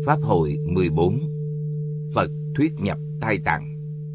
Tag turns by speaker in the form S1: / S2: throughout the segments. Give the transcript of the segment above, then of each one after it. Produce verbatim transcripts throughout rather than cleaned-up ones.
S1: Pháp hội mười bốn. Phật thuyết nhập Thai Tạng.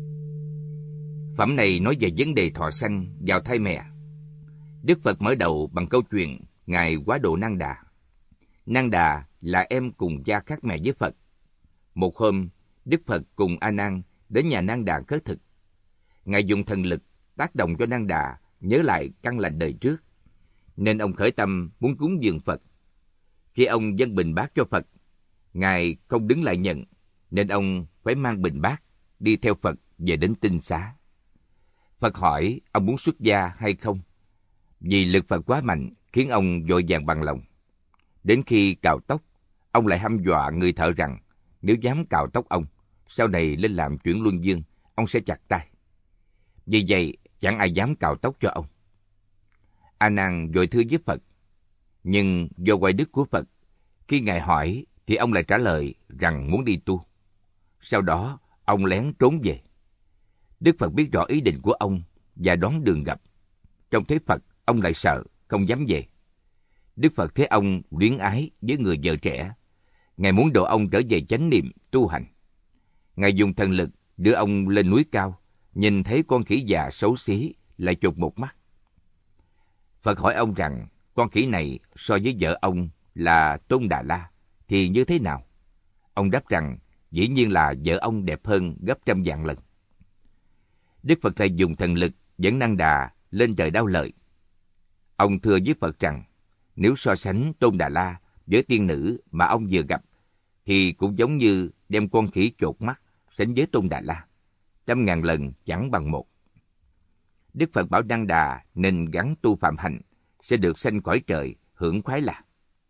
S1: Phẩm này nói về vấn đề thọ sanh vào thai mẹ. Đức Phật mở đầu bằng câu chuyện Ngài Quá Độ Nan Đà. Nan Đà là em cùng cha khác mẹ với Phật. Một hôm, Đức Phật cùng A Nan đến nhà Nan Đà khất thực. Ngài dùng thần lực tác động cho Nan Đà nhớ lại căn lành đời trước, nên ông khởi tâm muốn cúng dường Phật. Khi ông dâng bình bát cho Phật, Ngài không đứng lại nhận, nên ông phải mang bình bát đi theo Phật về đến Tinh Xá. Phật hỏi ông muốn xuất gia hay không, vì lực Phật quá mạnh khiến ông vội vàng bằng lòng. Đến khi cạo tóc, ông lại hăm dọa người thợ rằng nếu dám cạo tóc ông, sau này lên làm chuyển luân dương, ông sẽ chặt tay. Vì vậy chẳng ai dám cạo tóc cho ông. A Nan vội thưa với Phật, nhưng do quay đức của Phật, khi Ngài hỏi thì ông lại trả lời rằng muốn đi tu. Sau đó ông lén trốn về. Đức Phật biết rõ ý định của ông và đoán đường gặp. Trông thấy Phật, ông lại sợ, không dám về. Đức Phật thấy ông luyến ái với người vợ trẻ. Ngài muốn độ ông trở về chánh niệm tu hành. Ngài dùng thần lực đưa ông lên núi cao, nhìn thấy con khỉ già xấu xí lại chụp một mắt. Phật hỏi ông rằng con khỉ này so với vợ ông là Tôn Đà La thì như thế nào? Ông đáp rằng dĩ nhiên là vợ ông đẹp hơn gấp trăm vạn lần. Đức Phật lại dùng thần lực dẫn Nan Đà lên trời Đao Lợi. Ông thưa với Phật rằng nếu so sánh Tôn Đà La với tiên nữ mà ông vừa gặp thì cũng giống như đem con khỉ chột mắt sánh với Tôn Đà La, trăm ngàn lần chẳng bằng một. Đức Phật bảo Nan Đà nên gắng tu phạm hạnh, sẽ được sanh cõi trời hưởng khoái lạc.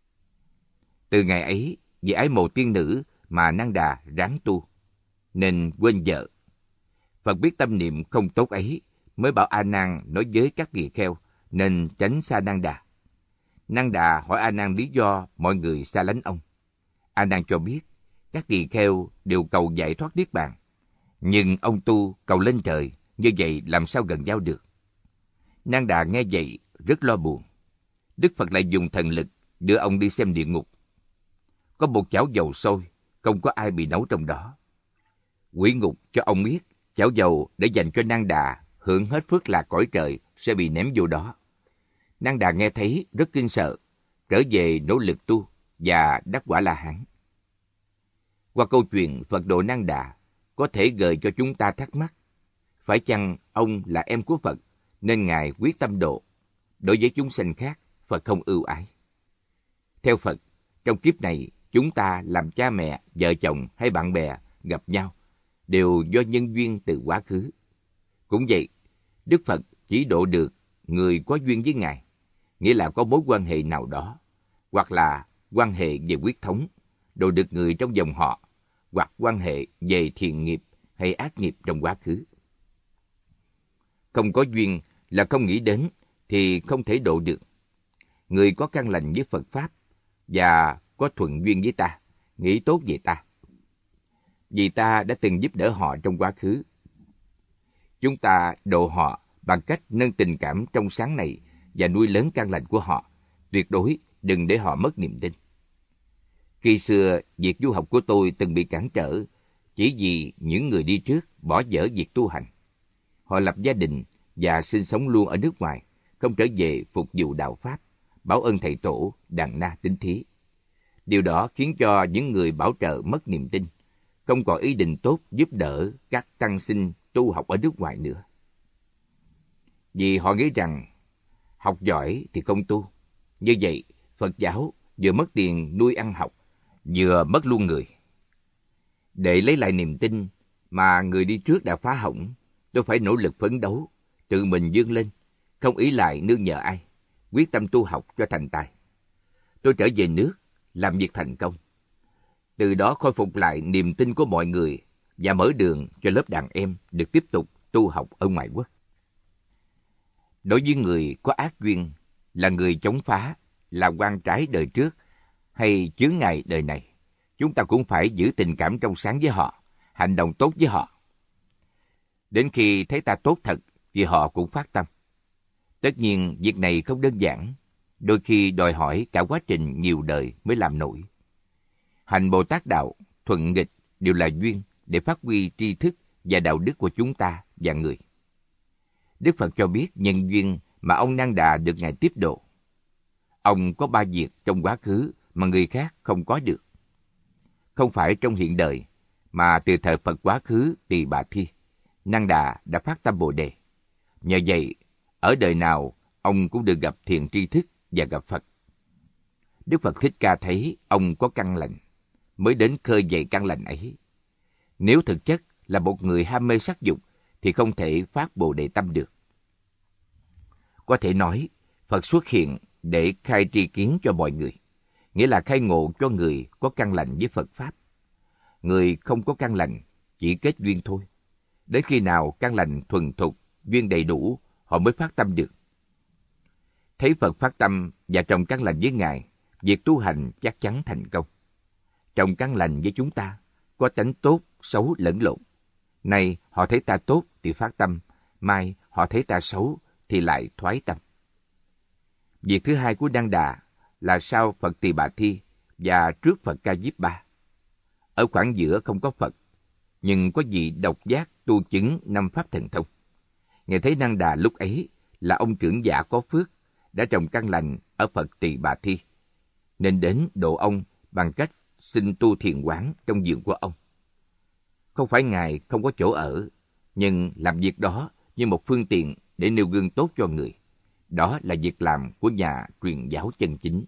S1: Từ ngày ấy, vì ái mộ tiên nữ mà Nan Đà ráng tu, nên quên vợ. Phật biết tâm niệm không tốt ấy, mới bảo A Nan nói với các tỳ kheo nên tránh xa Nan Đà. Nan Đà hỏi A Nan lý do mọi người xa lánh ông. A Nan cho biết các tỳ kheo đều cầu giải thoát niết bàn, nhưng ông tu cầu lên trời, như vậy làm sao gần giao được. Nan Đà nghe vậy rất lo buồn. Đức Phật lại dùng thần lực đưa ông đi xem địa ngục. Có một chảo dầu sôi, không có ai bị nấu trong đó. Quỷ ngục cho ông biết chảo dầu để dành cho Nan Đà hưởng hết phước lạc cõi trời sẽ bị ném vô đó. Nan Đà nghe thấy rất kinh sợ, trở về nỗ lực tu và đắc quả La Hán. Qua câu chuyện Phật độ Nan Đà, có thể gợi cho chúng ta thắc mắc, phải chăng ông là em của Phật nên Ngài quyết tâm độ? Đối với chúng sanh khác, Phật không ưu ái. Theo Phật, trong kiếp này chúng ta làm cha mẹ, vợ chồng hay bạn bè gặp nhau đều do nhân duyên từ quá khứ. Cũng vậy, Đức Phật chỉ độ được người có duyên với Ngài, nghĩa là có mối quan hệ nào đó, hoặc là quan hệ về huyết thống, độ được người trong dòng họ, hoặc quan hệ về thiện nghiệp hay ác nghiệp trong quá khứ. Không có duyên là không nghĩ đến thì không thể độ được. Người có căn lành với Phật Pháp và có thuận duyên với ta, nghĩ tốt về ta, vì ta đã từng giúp đỡ họ trong quá khứ. Chúng ta độ họ bằng cách nâng tình cảm trong sáng này và nuôi lớn căn lành của họ, tuyệt đối đừng để họ mất niềm tin. Khi xưa, việc du học của tôi từng bị cản trở chỉ vì những người đi trước bỏ dở việc tu hành. Họ lập gia đình và sinh sống luôn ở nước ngoài, không trở về phục vụ đạo Pháp, báo ơn thầy tổ, đàn na tín thí. Điều đó khiến cho những người bảo trợ mất niềm tin, không còn ý định tốt giúp đỡ các tăng sinh tu học ở nước ngoài nữa. Vì họ nghĩ rằng học giỏi thì không tu. Như vậy, Phật giáo vừa mất tiền nuôi ăn học, vừa mất luôn người. Để lấy lại niềm tin mà người đi trước đã phá hỏng, tôi phải nỗ lực phấn đấu, tự mình vươn lên, không ý lại nương nhờ ai, quyết tâm tu học cho thành tài. Tôi trở về nước, làm việc thành công. Từ đó khôi phục lại niềm tin của mọi người và mở đường cho lớp đàn em được tiếp tục tu học ở ngoại quốc. Đối với người có ác duyên, là người chống phá, là oan trái đời trước hay chướng ngại đời này, chúng ta cũng phải giữ tình cảm trong sáng với họ, hành động tốt với họ. Đến khi thấy ta tốt thật thì họ cũng phát tâm. Tất nhiên việc này không đơn giản, đôi khi đòi hỏi cả quá trình nhiều đời mới làm nổi. Hành Bồ Tát đạo, thuận nghịch đều là duyên để phát huy tri thức và đạo đức của chúng ta và người. Đức Phật cho biết nhân duyên mà ông Nang Đà được Ngài tiếp độ. Ông có ba việc trong quá khứ mà người khác không có được. Không phải trong hiện đời, mà từ thời Phật quá khứ Tỳ Bà Thi, Nang Đà đã phát tâm Bồ Đề. Nhờ vậy, ở đời nào, ông cũng được gặp thiền tri thức và gặp Phật. Đức Phật Thích Ca thấy ông có căn lành, mới đến khơi dậy căn lành ấy. Nếu thực chất là một người ham mê sắc dục, thì không thể phát Bồ Đề tâm được. Có thể nói, Phật xuất hiện để khai tri kiến cho mọi người, nghĩa là khai ngộ cho người có căn lành với Phật Pháp. Người không có căn lành, chỉ kết duyên thôi. Đến khi nào căn lành thuần thục, duyên đầy đủ, họ mới phát tâm được. Thấy Phật phát tâm và trồng căn lành với Ngài, việc tu hành chắc chắn thành công. Trồng căn lành với chúng ta, có tánh tốt, xấu lẫn lộn. Nay họ thấy ta tốt thì phát tâm, mai họ thấy ta xấu thì lại thoái tâm. Việc thứ hai của Nang Đà là sau Phật Tỳ Bà Thi và trước Phật Ca Diếp Ba. Ở khoảng giữa không có Phật, nhưng có vị độc giác tu chứng năm pháp thần thông. Ngài thấy Nang Đà lúc ấy là ông trưởng giả có phước, đã trồng căn lành ở Phật Tỳ Bà Thi, nên đến độ ông bằng cách xin tu thiền quán trong vườn của ông. Không phải Ngài không có chỗ ở, nhưng làm việc đó như một phương tiện để nêu gương tốt cho người. Đó là việc làm của nhà truyền giáo chân chính.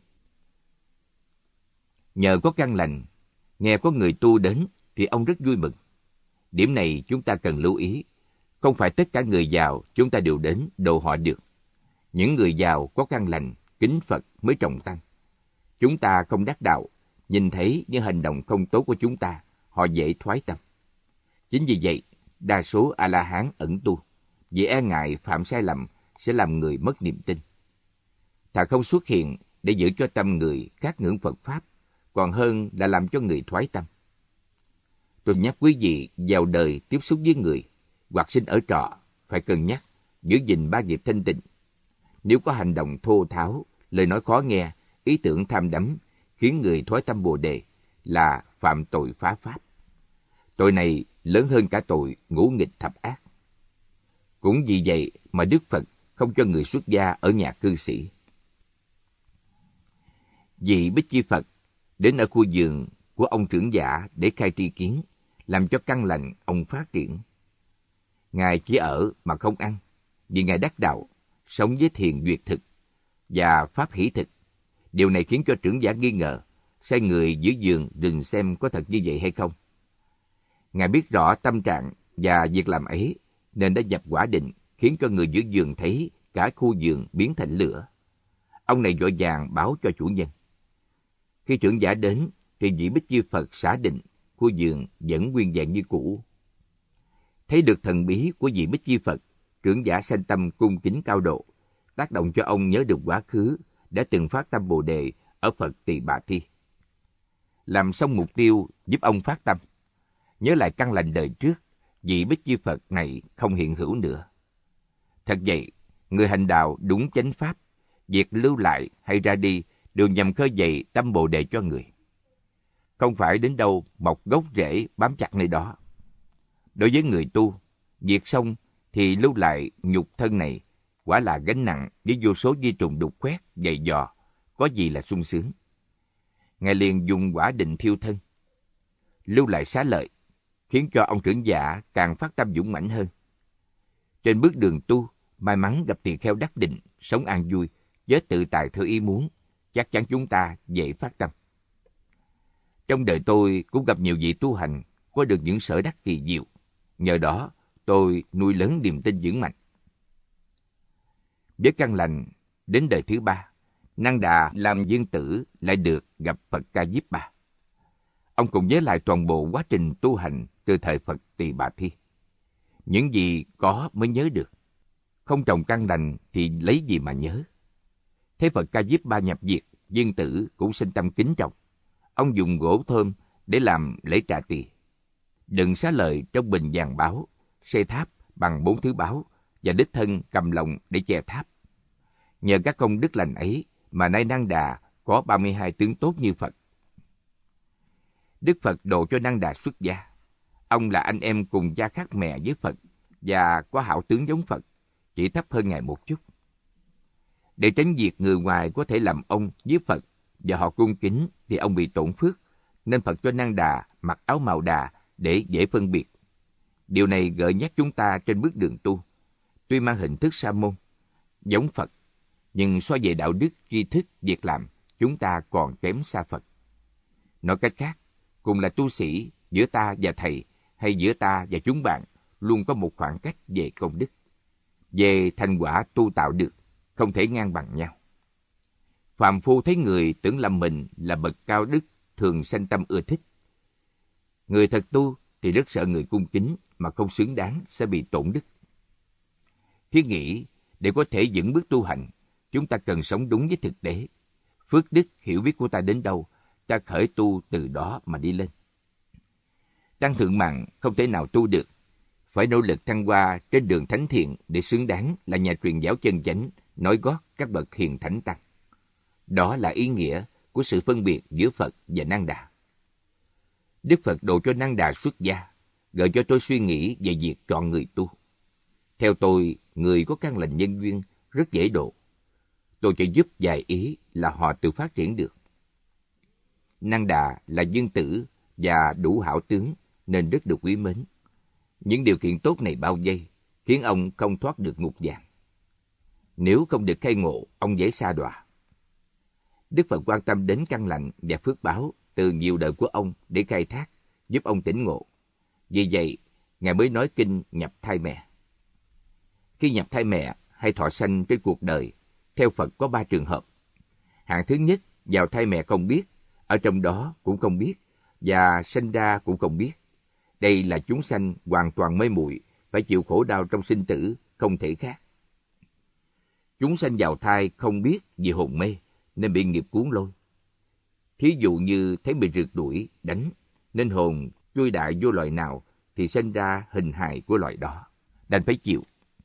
S1: Nhờ có căn lành, nghe có người tu đến thì ông rất vui mừng. Điểm này chúng ta cần lưu ý. Không phải tất cả người giàu chúng ta đều đến độ họ được. Những người giàu có căn lành, kính Phật mới trồng tăng. Chúng ta không đắc đạo, nhìn thấy những hành động không tốt của chúng ta, họ dễ thoái tâm. Chính vì vậy, đa số A-la-hán ẩn tu, vì e ngại phạm sai lầm sẽ làm người mất niềm tin. Thà không xuất hiện để giữ cho tâm người khát ngưỡng Phật Pháp, còn hơn là làm cho người thoái tâm. Tôi nhắc quý vị vào đời tiếp xúc với người, hoặc sinh ở trọ, phải cân nhắc, giữ gìn ba nghiệp thanh tịnh. Nếu có hành động thô tháo, lời nói khó nghe, ý tưởng tham đắm, khiến người thoái tâm Bồ Đề, là phạm tội phá Pháp. Tội này lớn hơn cả tội ngũ nghịch thập ác. Cũng vì vậy mà Đức Phật không cho người xuất gia ở nhà cư sĩ. Vị Bích Chi Phật đến ở khu vườn của ông trưởng giả để khai tri kiến, làm cho căn lành ông phát triển. Ngài chỉ ở mà không ăn, vì Ngài đắc đạo, sống với thiền duyệt thực và pháp hỷ thực. Điều này khiến cho trưởng giả nghi ngờ, sai người giữ vườn rừng xem có thật như vậy hay không. Ngài biết rõ tâm trạng và việc làm ấy, nên đã nhập quả định, khiến cho người giữ vườn thấy cả khu vườn biến thành lửa. Ông này vội vàng báo cho chủ nhân. Khi trưởng giả đến, thì vị Bích Chi Phật xả định, khu vườn vẫn nguyên vẹn như cũ. Thấy được thần bí của vị Bích Chi Phật, trưởng giả sanh tâm cung kính cao độ, tác động cho ông nhớ được quá khứ đã từng phát tâm Bồ Đề ở Phật Tỳ Bà Thi. Làm xong mục tiêu giúp ông phát tâm, nhớ lại căn lành đời trước, vị Bích Chi Phật này không hiện hữu nữa. Thật vậy, người hành đạo đúng chánh pháp, việc lưu lại hay ra đi đều nhằm khơi dậy tâm Bồ Đề cho người. Không phải đến đâu mọc gốc rễ bám chặt nơi đó. Đối với người tu, việc xong thì lưu lại nhục thân này quả là gánh nặng với vô số vi trùng đục khoét, dày dò, có gì là sung sướng. Ngài liền dùng quả định thiêu thân, lưu lại xá lợi, khiến cho ông trưởng giả càng phát tâm dũng mãnh hơn. Trên bước đường tu, may mắn gặp tỳ kheo đắc định, sống an vui, với tự tại theo ý muốn, chắc chắn chúng ta dễ phát tâm. Trong đời tôi cũng gặp nhiều vị tu hành có được những sở đắc kỳ diệu. Nhờ đó, tôi nuôi lớn niềm tin vững mạnh. Với căn lành, đến đời thứ ba, Nang Đà làm viên tử lại được gặp Phật Ca Diếp Ba. Ông cũng nhớ lại toàn bộ quá trình tu hành từ thời Phật Tỳ Bà Thi. Những gì có mới nhớ được. Không trồng căn lành thì lấy gì mà nhớ. Thấy Phật Ca Diếp Ba nhập diệt, viên tử cũng sinh tâm kính trọng. Ông dùng gỗ thơm để làm lễ trà tỳ, đựng xá lợi trong bình vàng báo, xây tháp bằng bốn thứ báo và đích thân cầm lồng để che tháp. Nhờ các công đức lành ấy mà nay Nang Đà có ba mươi hai tướng tốt như Phật. Đức Phật độ cho Năng Đà xuất gia. Ông là anh em cùng cha khác mẹ với Phật và có hảo tướng giống Phật, chỉ thấp hơn Ngài một chút. Để tránh việc người ngoài có thể làm ông với Phật và họ cung kính thì ông bị tổn phước, nên Phật cho Năng Đà mặc áo màu đà để dễ phân biệt. Điều này gợi nhắc chúng ta trên bước đường tu. Tuy mang hình thức sa môn, giống Phật, nhưng so về đạo đức, tri thức, việc làm, chúng ta còn kém xa Phật. Nói cách khác, cùng là tu sĩ, giữa ta và Thầy hay giữa ta và chúng bạn luôn có một khoảng cách về công đức. Về thành quả tu tạo được, không thể ngang bằng nhau. Phàm phu thấy người tưởng lầm mình là bậc cao đức, thường sanh tâm ưa thích. Người thật tu thì rất sợ người cung kính mà không xứng đáng sẽ bị tổn đức. Thiết nghĩ, để có thể vững bước tu hành, chúng ta cần sống đúng với thực tế. Phước đức, hiểu biết của ta đến đâu, ta khởi tu từ đó mà đi lên. Tăng thượng mạng không thể nào tu được, phải nỗ lực thăng hoa trên đường thánh thiện để xứng đáng là nhà truyền giáo chân chánh, nối gót các bậc hiền thánh tăng. Đó là ý nghĩa của sự phân biệt giữa Phật và Năng Đà. Đức Phật độ cho Năng Đà xuất gia, gợi cho tôi suy nghĩ về việc chọn người tu. Theo tôi, người có căn lành nhân duyên rất dễ độ. Tôi sẽ giúp vài ý là họ tự phát triển được. Năng Đà là dương tử và đủ hảo tướng nên rất được quý mến. Những điều kiện tốt này bao vây khiến ông không thoát được ngục vàng. Nếu không được khai ngộ, ông dễ sa đọa. Đức Phật quan tâm đến căn lành và phước báo từ nhiều đời của ông để khai thác, giúp ông tỉnh ngộ. Vì vậy, Ngài mới nói kinh nhập thai mẹ. Khi nhập thai mẹ hay thọ sanh trên cuộc đời, theo Phật có ba trường hợp. Hạng thứ nhất, vào thai mẹ không biết, ở trong đó cũng không biết, và sinh ra cũng không biết. Đây là chúng sanh hoàn toàn mê muội, phải chịu khổ đau trong sinh tử, không thể khác. Chúng sanh vào thai không biết vì hồn mê, nên bị nghiệp cuốn lôi. Thí dụ như thấy bị rượt đuổi, đánh, nên hồn chui đại vô loài nào thì sinh ra hình hài của loài đó, đành phải chịu.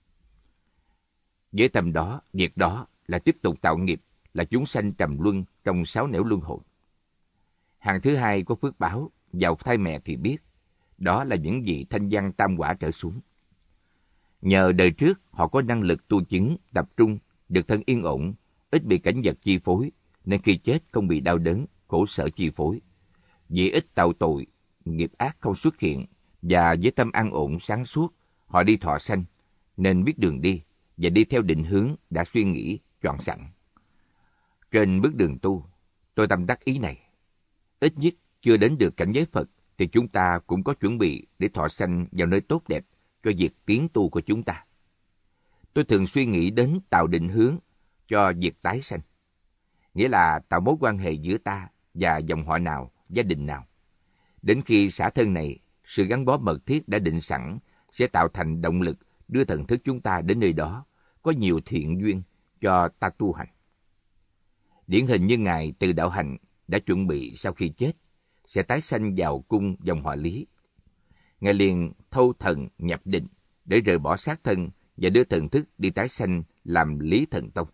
S1: Với tâm đó, việc đó là tiếp tục tạo nghiệp, là chúng sanh trầm luân trong sáu nẻo luân hồi. Hàng thứ hai có phước báo, vào thai mẹ thì biết, đó là những vị thanh văn tam quả trở xuống. Nhờ đời trước họ có năng lực tu chứng, tập trung, được thân yên ổn, ít bị cảnh vật chi phối, nên khi chết không bị đau đớn, khổ sở chi phối. Vì ít tạo tội, nghiệp ác không xuất hiện, và với tâm an ổn sáng suốt, họ đi thọ sanh, nên biết đường đi, và đi theo định hướng đã suy nghĩ, chọn sẵn. Trên bước đường tu, tôi tâm đắc ý này. Ít nhất chưa đến được cảnh giới Phật, thì chúng ta cũng có chuẩn bị để thọ sanh vào nơi tốt đẹp cho việc tiến tu của chúng ta. Tôi thường suy nghĩ đến tạo định hướng cho việc tái sanh, nghĩa là tạo mối quan hệ giữa ta và dòng họ nào, gia đình nào. Đến khi xả thân này, sự gắn bó mật thiết đã định sẵn sẽ tạo thành động lực đưa thần thức chúng ta đến nơi đó, có nhiều thiện duyên cho ta tu hành. Điển hình như Ngài Từ Đạo Hạnh đã chuẩn bị sau khi chết, sẽ tái sanh vào cung dòng họ Lý. Ngài liền thâu thần nhập định để rời bỏ xác thân và đưa thần thức đi tái sanh làm Lý Thần Tông.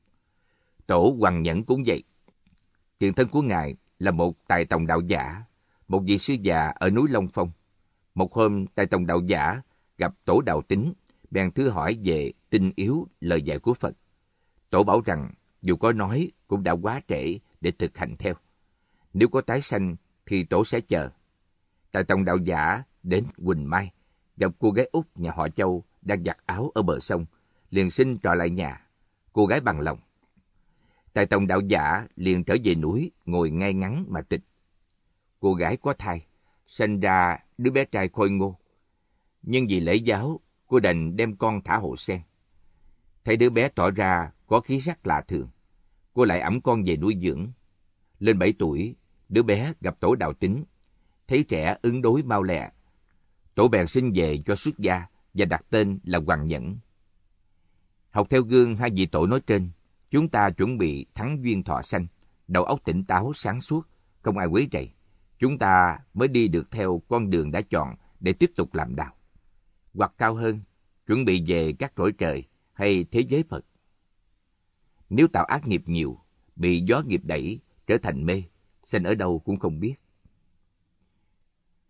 S1: Tổ Hoằng Nhẫn cũng vậy. Tiền thân của Ngài là một tài tòng đạo giả, một vị sư già ở núi Long Phong. Một hôm, tài tòng đạo giả gặp Tổ Đạo Tín, bèn thưa hỏi về tinh yếu lời dạy của Phật. Tổ bảo rằng dù có nói cũng đã quá trễ để thực hành theo. Nếu có tái sanh thì Tổ sẽ chờ. Tài tòng đạo giả đến Quỳnh Mai, gặp cô gái út nhà họ Châu đang giặt áo ở bờ sông, liền xin trọ lại nhà. Cô gái bằng lòng. Tài tòng đạo giả liền trở về núi, ngồi ngay ngắn mà tịch. Cô gái có thai, sinh ra đứa bé trai khôi ngô. Nhưng vì lễ giáo, cô đành đem con thả hồ sen. Thấy đứa bé tỏ ra có khí sắc lạ thường, cô lại ẵm con về nuôi dưỡng. Lên bảy tuổi, đứa bé gặp Tổ Đạo Tín, thấy trẻ ứng đối mau lẹ. Tổ bèn xin về cho xuất gia và đặt tên là Hoằng Nhẫn. Học theo gương hai vị tổ nói trên, chúng ta chuẩn bị thắng duyên thọ sanh, đầu óc tỉnh táo sáng suốt, không ai quấy rầy. Chúng ta mới đi được theo con đường đã chọn để tiếp tục làm đạo. Hoặc cao hơn, chuẩn bị về các cõi trời hay thế giới Phật. Nếu tạo ác nghiệp nhiều, bị gió nghiệp đẩy, trở thành mê, sanh ở đâu cũng không biết.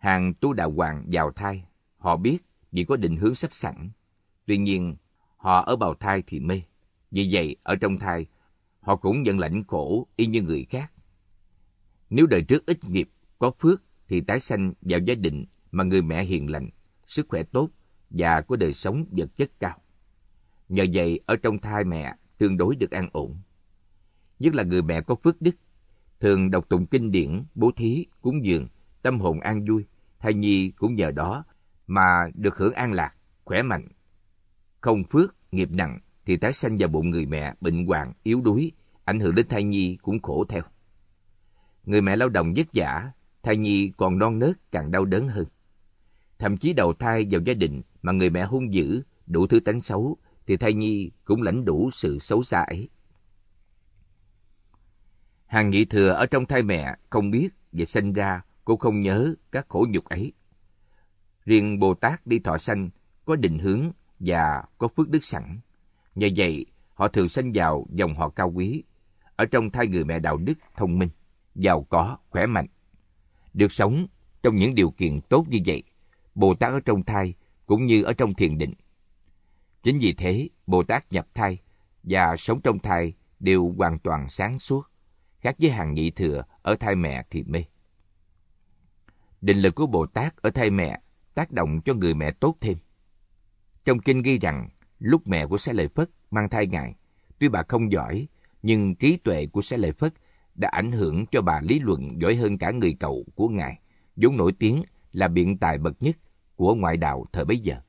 S1: Hàng tu đạo hoàng vào thai, họ biết vì có định hướng sắp sẵn. Tuy nhiên, họ ở bào thai thì mê. Vì vậy, ở trong thai, họ cũng nhận lãnh khổ y như người khác. Nếu đời trước ít nghiệp, có phước thì tái sanh vào gia đình mà người mẹ hiền lành, sức khỏe tốt và có đời sống vật chất cao. Nhờ vậy, ở trong thai mẹ tương đối được an ổn. Nhất là người mẹ có phước đức, thường đọc tụng kinh điển, bố thí, cúng dường, tâm hồn an vui, thai nhi cũng nhờ đó mà được hưởng an lạc, khỏe mạnh. Không phước, nghiệp nặng thì tái sanh vào bụng người mẹ bệnh hoạn, yếu đuối, ảnh hưởng đến thai nhi cũng khổ theo. Người mẹ lao động vất vả, thai nhi còn non nớt càng đau đớn hơn. Thậm chí đầu thai vào gia đình mà người mẹ hung dữ, đủ thứ tánh xấu, thì thai nhi cũng lãnh đủ sự xấu xa ấy. Hàng nhị thừa ở trong thai mẹ không biết và sinh ra cô không nhớ các khổ nhục ấy. Riêng Bồ Tát đi thọ sanh có định hướng và có phước đức sẵn. Nhờ vậy, họ thường sanh vào dòng họ cao quý, ở trong thai người mẹ đạo đức, thông minh, giàu có, khỏe mạnh. Được sống trong những điều kiện tốt như vậy, Bồ Tát ở trong thai cũng như ở trong thiền định. Chính vì thế, Bồ Tát nhập thai và sống trong thai đều hoàn toàn sáng suốt, khác với hàng nhị thừa ở thai mẹ thì mê. Định lực của Bồ Tát ở thai mẹ tác động cho người mẹ tốt thêm. Trong kinh ghi rằng, lúc mẹ của Xá Lợi Phất mang thai Ngài, tuy bà không giỏi, nhưng trí tuệ của Xá Lợi Phất đã ảnh hưởng cho bà lý luận giỏi hơn cả người cậu của Ngài, vốn nổi tiếng là biện tài bậc nhất của ngoại đạo thời bấy giờ.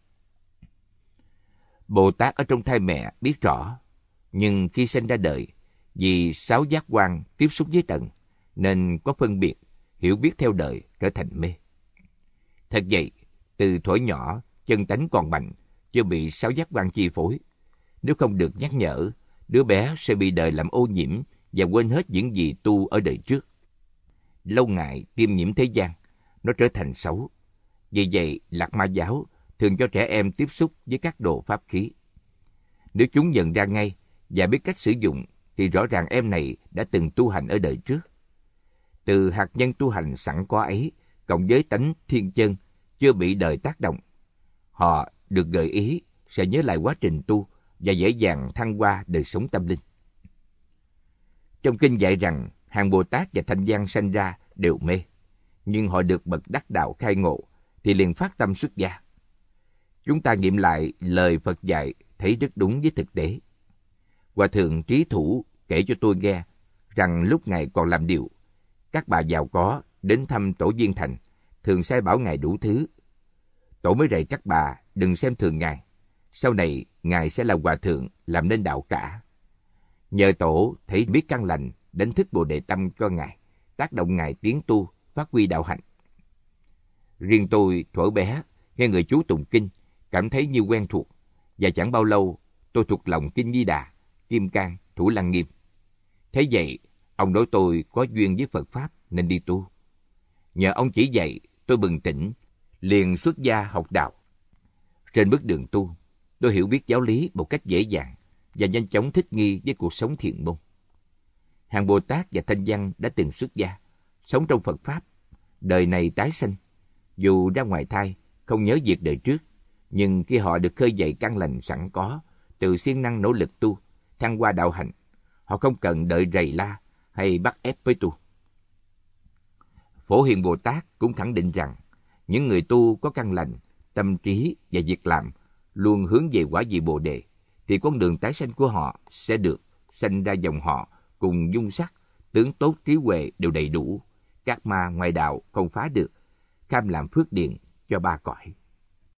S1: Bồ Tát ở trong thai mẹ biết rõ, nhưng khi sinh ra đời, vì sáu giác quan tiếp xúc với trần, nên có phân biệt, hiểu biết theo đời trở thành mê. Thật vậy, từ thuở nhỏ, chân tánh còn mạnh, chưa bị sáu giác quan chi phối. Nếu không được nhắc nhở, đứa bé sẽ bị đời làm ô nhiễm và quên hết những gì tu ở đời trước. Lâu ngày tiêm nhiễm thế gian, nó trở thành xấu. Vì vậy, Lạc Ma giáo thường cho trẻ em tiếp xúc với các đồ pháp khí. Nếu chúng nhận ra ngay và biết cách sử dụng, thì rõ ràng em này đã từng tu hành ở đời trước. Từ hạt nhân tu hành sẵn có ấy, cộng với tánh thiên chân chưa bị đời tác động, họ được gợi ý sẽ nhớ lại quá trình tu và dễ dàng thăng hoa đời sống tâm linh. Trong kinh dạy rằng hàng Bồ Tát và Thanh Văn sanh ra đều mê, nhưng họ được bậc đắc đạo khai ngộ thì liền phát tâm xuất gia. Chúng ta nghiệm lại lời Phật dạy thấy rất đúng với thực tế. Hòa thượng Trí Thủ kể cho tôi nghe rằng lúc Ngài còn làm điệu, các bà giàu có đến thăm tổ viên thành, thường sai bảo Ngài đủ thứ. Tổ mới dạy các bà đừng xem thường Ngài, sau này Ngài sẽ là hòa thượng làm nên đạo cả. Nhờ tổ thấy biết căn lành, đánh thức Bồ Đề tâm cho Ngài, tác động Ngài tiến tu, phát huy đạo hạnh. Riêng tôi thuở bé nghe người chú tụng kinh, cảm thấy như quen thuộc, và chẳng bao lâu tôi thuộc lòng kinh Di Đà, Kim Cang, Thủ Lăng Nghiêm. Thế vậy, ông nói tôi có duyên với Phật Pháp nên đi tu. Nhờ ông chỉ dạy, tôi bừng tỉnh, liền xuất gia học đạo. Trên bước đường tu, tôi hiểu biết giáo lý một cách dễ dàng và nhanh chóng thích nghi với cuộc sống thiện môn. Hàng Bồ Tát và Thanh Văn đã từng xuất gia, sống trong Phật Pháp, đời này tái sanh. Dù ra ngoài thai, không nhớ việc đời trước, nhưng khi họ được khơi dậy căn lành sẵn có, từ siêng năng nỗ lực tu, thăng hoa đạo hạnh, họ không cần đợi rầy la hay bắt ép với tu. Phổ Hiền Bồ Tát cũng khẳng định rằng, những người tu có căn lành, tâm trí và việc làm luôn hướng về quả vị Bồ Đề, thì con đường tái sanh của họ sẽ được sanh ra dòng họ cùng dung sắc, tướng tốt trí huệ đều đầy đủ, các ma ngoại đạo không phá được, kham làm phước điền cho ba cõi.